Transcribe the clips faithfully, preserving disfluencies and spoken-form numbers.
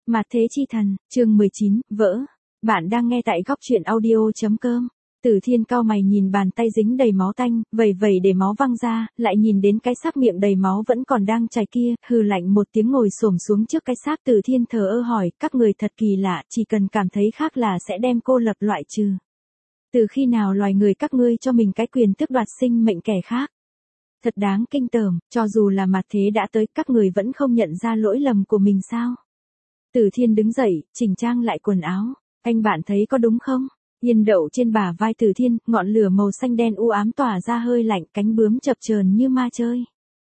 Mạt thế chi thần, chương mười chín, vỡ. Bạn đang nghe tại góc truyện audio chấm com. Tử Thiên cau mày nhìn bàn tay dính đầy máu tanh, vẩy vẩy để máu văng ra, lại nhìn đến cái xác miệng đầy máu vẫn còn đang chảy kia, hừ lạnh một tiếng ngồi xổm xuống trước cái xác. Tử Thiên thờ ơ hỏi, các người thật kỳ lạ, chỉ cần cảm thấy khác là sẽ đem cô lập loại trừ. Từ khi nào loài người các ngươi cho mình cái quyền tước đoạt sinh mệnh kẻ khác? Thật đáng kinh tởm, cho dù là mặt thế đã tới, các người vẫn không nhận ra lỗi lầm của mình sao? Tử Thiên đứng dậy, chỉnh trang lại quần áo. Anh bạn thấy có đúng không? Yên đậu trên bả vai Tử Thiên, ngọn lửa màu xanh đen u ám tỏa ra hơi lạnh, cánh bướm chập chờn như ma chơi.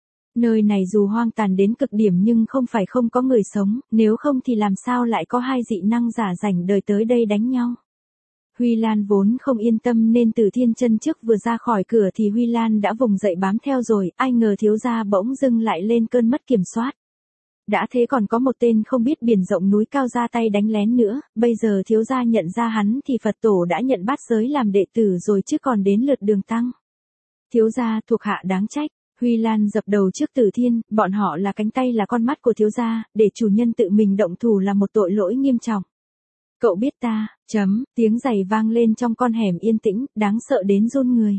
Nơi này dù hoang tàn đến cực điểm nhưng không phải không có người sống, nếu không thì làm sao lại có hai dị năng giả rảnh đời tới đây đánh nhau. Huy Lan vốn không yên tâm nên Tử Thiên chân trước vừa ra khỏi cửa thì Huy Lan đã vùng dậy bám theo rồi, ai ngờ thiếu gia bỗng dưng lại lên cơn mất kiểm soát. Đã thế còn có một tên không biết biển rộng núi cao ra tay đánh lén nữa, bây giờ thiếu gia nhận ra hắn thì Phật tổ đã nhận bát giới làm đệ tử rồi chứ còn đến lượt Đường Tăng. Thiếu gia thuộc hạ đáng trách. Huy Lan dập đầu trước Tử Thiên, bọn họ là cánh tay là con mắt của thiếu gia, để chủ nhân tự mình động thủ là một tội lỗi nghiêm trọng. Cậu biết ta, chấm, tiếng giày vang lên trong con hẻm yên tĩnh, đáng sợ đến run người.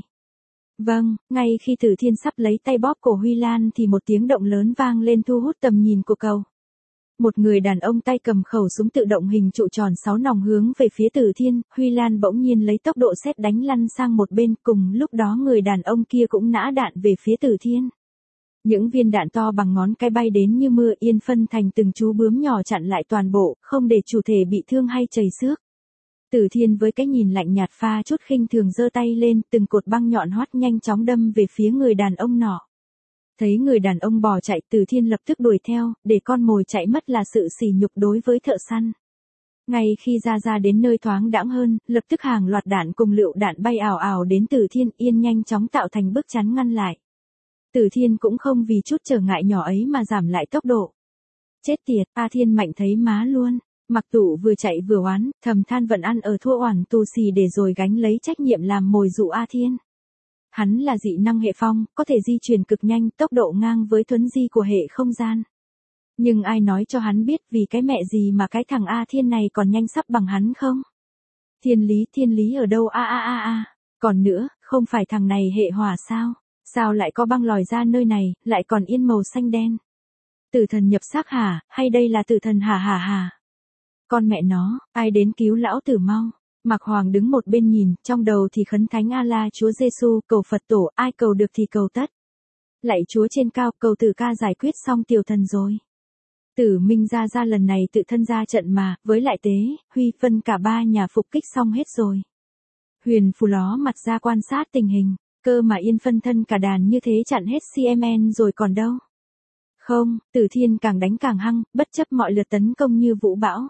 Vâng, ngay khi Tử Thiên sắp lấy tay bóp cổ Huy Lan thì một tiếng động lớn vang lên thu hút tầm nhìn của cậu. Một người đàn ông tay cầm khẩu súng tự động hình trụ tròn sáu nòng hướng về phía Tử Thiên, Huy Lan bỗng nhiên lấy tốc độ sét đánh lăn sang một bên, cùng lúc đó người đàn ông kia cũng nã đạn về phía Tử Thiên. Những viên đạn to bằng ngón cái bay đến như mưa yên phân thành từng chú bướm nhỏ chặn lại toàn bộ, không để chủ thể bị thương hay chảy xước. Tử Thiên với cái nhìn lạnh nhạt pha chút khinh thường giơ tay lên, từng cột băng nhọn hoắt nhanh chóng đâm về phía người đàn ông nọ. Thấy người đàn ông bỏ chạy, Tử Thiên lập tức đuổi theo, để con mồi chạy mất là sự sỉ nhục đối với thợ săn. Ngay khi ra ra đến nơi thoáng đãng hơn, lập tức hàng loạt đạn cùng lựu đạn bay ảo ảo đến Tử Thiên, yên nhanh chóng tạo thành bức chắn ngăn lại. Tử Thiên cũng không vì chút trở ngại nhỏ ấy mà giảm lại tốc độ. Chết tiệt, A Thiên mạnh thấy má luôn. Mặc Tụ vừa chạy vừa oán, thầm than vẫn ăn ở thua oản tù xì để rồi gánh lấy trách nhiệm làm mồi dụ A Thiên. Hắn là dị năng hệ phong, có thể di chuyển cực nhanh, tốc độ ngang với thuấn di của hệ không gian. Nhưng ai nói cho hắn biết vì cái mẹ gì mà cái thằng A Thiên này còn nhanh sắp bằng hắn không? Thiên lý, thiên lý ở đâu a a a a. Còn nữa, không phải thằng này hệ hỏa sao? Sao lại có băng lòi ra nơi này, lại còn yên màu xanh đen? Tử thần nhập xác hả, hay đây là tử thần hả hả hả? Con mẹ nó, ai đến cứu lão tử mau. Mạc Hoàng đứng một bên nhìn, trong đầu thì khấn thánh A-la Chúa Giêsu, cầu Phật tổ, ai cầu được thì cầu tất. Lạy Chúa trên cao, cầu Tử ca giải quyết xong tiểu thần rồi. Tử Minh ra ra lần này tự thân ra trận mà, với lại Tế, Huy phân cả ba nhà phục kích xong hết rồi. Huyền Phù ló mặt ra quan sát tình hình, cơ mà yên phân thân cả đàn như thế chặn hết xê em en rồi còn đâu. Không, Tử Thiên càng đánh càng hăng, bất chấp mọi lượt tấn công như vũ bão.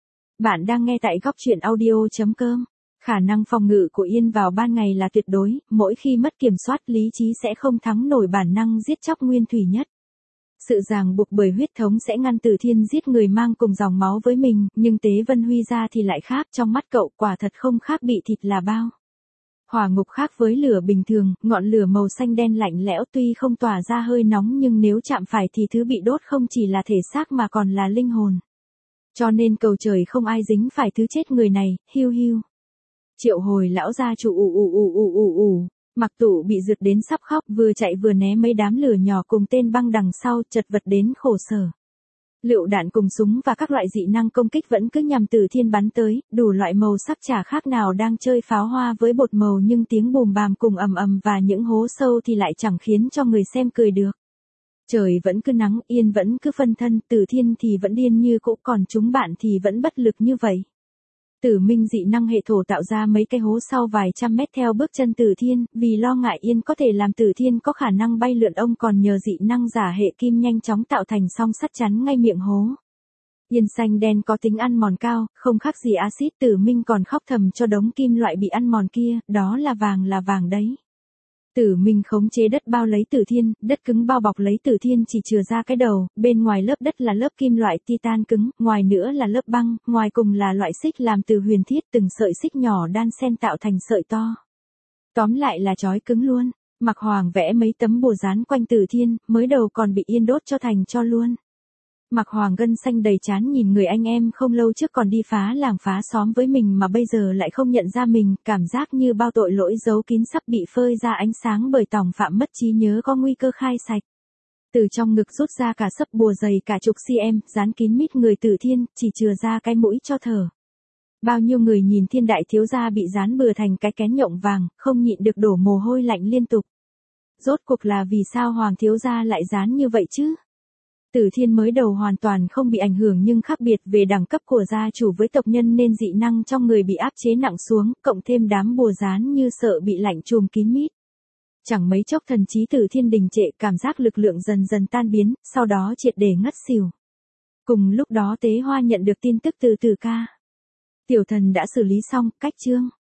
Bạn đang nghe tại góc truyện audio chấm com. Khả năng phòng ngự của Yên vào ban ngày là tuyệt đối, mỗi khi mất kiểm soát lý trí sẽ không thắng nổi bản năng giết chóc nguyên thủy nhất. Sự ràng buộc bởi huyết thống sẽ ngăn Tử Thiên giết người mang cùng dòng máu với mình, nhưng Tế Vân Huy ra thì lại khác, trong mắt cậu quả thật không khác bị thịt là bao. Hỏa ngục khác với lửa bình thường, ngọn lửa màu xanh đen lạnh lẽo tuy không tỏa ra hơi nóng nhưng nếu chạm phải thì thứ bị đốt không chỉ là thể xác mà còn là linh hồn. Cho nên cầu trời không ai dính phải thứ chết người này, hiu hiu. Triệu hồi lão gia chủ ù ù ù ù ù ù. Mặc Tụ bị rượt đến sắp khóc, vừa chạy vừa né mấy đám lửa nhỏ cùng tên băng đằng sau, chật vật đến khổ sở. Lựu đạn cùng súng và các loại dị năng công kích vẫn cứ nhằm Tử Thiên bắn tới, đủ loại màu sắc chả khác nào đang chơi pháo hoa với bột màu, nhưng tiếng bùm bàm cùng ầm ầm và những hố sâu thì lại chẳng khiến cho người xem cười được. Trời vẫn cứ nắng, Yên vẫn cứ phân thân, Tử Thiên thì vẫn điên như cũ, còn chúng bạn thì vẫn bất lực như vậy. Tử Minh dị năng hệ thổ tạo ra mấy cái hố sau vài trăm mét theo bước chân Tử Thiên, vì lo ngại Yên có thể làm Tử Thiên có khả năng bay lượn, ông còn nhờ dị năng giả hệ kim nhanh chóng tạo thành song sắt chắn ngay miệng hố. Yên xanh đen có tính ăn mòn cao, không khác gì axit, Tử Minh còn khóc thầm cho đống kim loại bị ăn mòn kia, đó là vàng là vàng đấy. Tử Minh khống chế đất bao lấy Tử Thiên, đất cứng bao bọc lấy Tử Thiên chỉ chừa ra cái đầu, bên ngoài lớp đất là lớp kim loại titan cứng, ngoài nữa là lớp băng, ngoài cùng là loại xích làm từ huyền thiết, từng sợi xích nhỏ đan xen tạo thành sợi to. Tóm lại là chói cứng luôn. Mạc Hoàng vẽ mấy tấm bùa dán quanh Tử Thiên, mới đầu còn bị Yên đốt cho thành tro luôn. Mặc Hoàng gân xanh đầy trán nhìn người anh em không lâu trước còn đi phá làng phá xóm với mình mà bây giờ lại không nhận ra mình, cảm giác như bao tội lỗi giấu kín sắp bị phơi ra ánh sáng bởi tòng phạm mất trí nhớ có nguy cơ khai sạch. Từ trong ngực rút ra cả sấp bùa dày cả chục cm, dán kín mít người Tử Thiên, chỉ chừa ra cái mũi cho thở. Bao nhiêu người nhìn Thiên đại thiếu gia bị dán bừa thành cái kén nhộng vàng, không nhịn được đổ mồ hôi lạnh liên tục. Rốt cuộc là vì sao Hoàng thiếu gia lại dán như vậy chứ? Tử Thiên mới đầu hoàn toàn không bị ảnh hưởng nhưng khác biệt về đẳng cấp của gia chủ với tộc nhân nên dị năng trong người bị áp chế nặng xuống, cộng thêm đám bùa dán như sợ bị lạnh trùm kín mít. Chẳng mấy chốc thần trí Tử Thiên đình trệ, cảm giác lực lượng dần dần tan biến, sau đó triệt để ngất xỉu. Cùng lúc đó Tế Hoa nhận được tin tức từ Tử ca. Tiểu thần đã xử lý xong, cách chương.